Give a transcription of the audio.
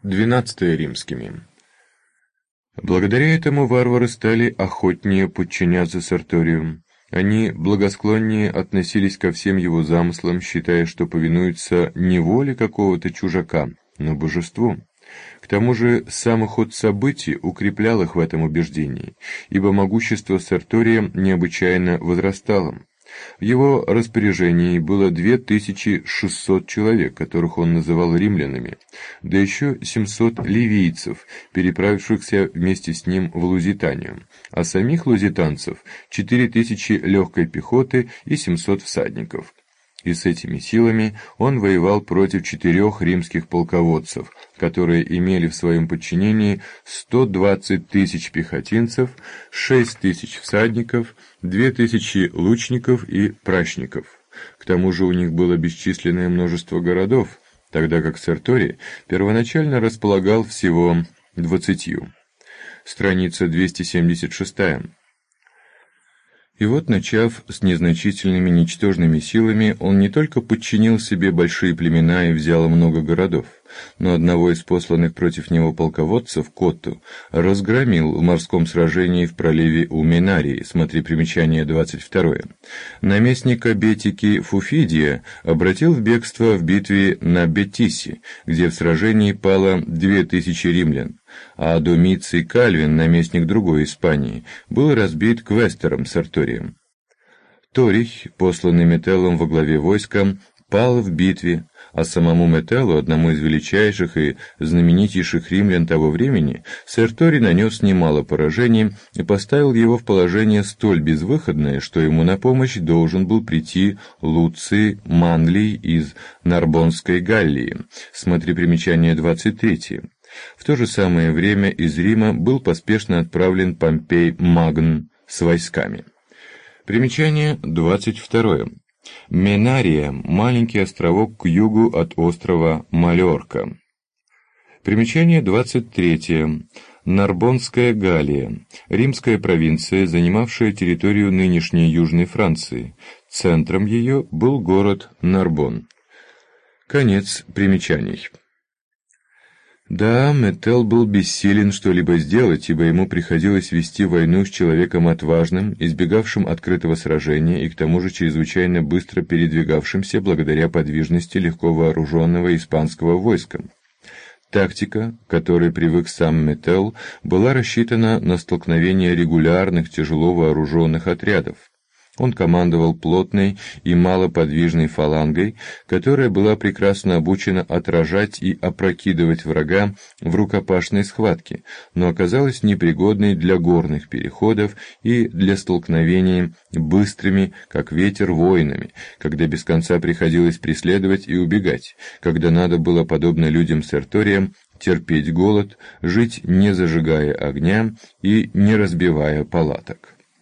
12 римскими. Благодаря этому варвары стали охотнее подчиняться Серторию. Они благосклоннее относились ко всем его замыслам, считая, что повинуются не воле какого-то чужака, но божеству. К тому же самый ход событий укреплял их в этом убеждении, ибо могущество Сертория необычайно возрастало. В его распоряжении было 2600 человек, которых он называл римлянами, да еще 700 ливийцев, переправившихся вместе с ним в Лузитанию, а самих лузитанцев 4000 легкой пехоты и 700 всадников. И с этими силами он воевал против 4 римских полководцев, которые имели в своем подчинении 120 тысяч пехотинцев, 6 тысяч всадников, 2000 лучников и пращников. К тому же у них было бесчисленное множество городов, тогда как Серторий первоначально располагал всего 20. Страница 276. И вот, начав с незначительными ничтожными силами, он не только подчинил себе большие племена и взял много городов, но одного из посланных против него полководцев, Котту, разгромил в морском сражении в проливе у Минарии, смотри примечание 22. Наместника Бетики Фуфидия обратил в бегство в битве на Бетисе, где в сражении пало 2000 римлян, а Домиций Кальвин, наместник другой Испании, был разбит квестером Серторием. Торих, посланный Метеллом во главе войска, пал в битве, а самому Метеллу, одному из величайших и знаменитейших римлян того времени, Серторий нанес немало поражений и поставил его в положение столь безвыходное, что ему на помощь должен был прийти Луций Манлий из Нарбонской Галлии, смотри примечание 23. В то же самое время из Рима был поспешно отправлен Помпей Магн с войсками. Примечание 22. Минария – маленький островок к югу от острова Маллорка. Примечание 23. Нарбонская Галлия – римская провинция, занимавшая территорию нынешней Южной Франции. Центром ее был город Нарбон. Конец примечаний. Да, Метелл был бессилен что-либо сделать, ибо ему приходилось вести войну с человеком отважным, избегавшим открытого сражения и к тому же чрезвычайно быстро передвигавшимся благодаря подвижности легко вооруженного испанского войска. Тактика, к которой привык сам Метелл, была рассчитана на столкновение регулярных тяжело вооруженных отрядов. Он командовал плотной и малоподвижной фалангой, которая была прекрасно обучена отражать и опрокидывать врага в рукопашной схватке, но оказалась непригодной для горных переходов и для столкновений быстрыми, как ветер, воинами, когда без конца приходилось преследовать и убегать, когда надо было, подобно людям Сертория, терпеть голод, жить не зажигая огня и не разбивая палаток.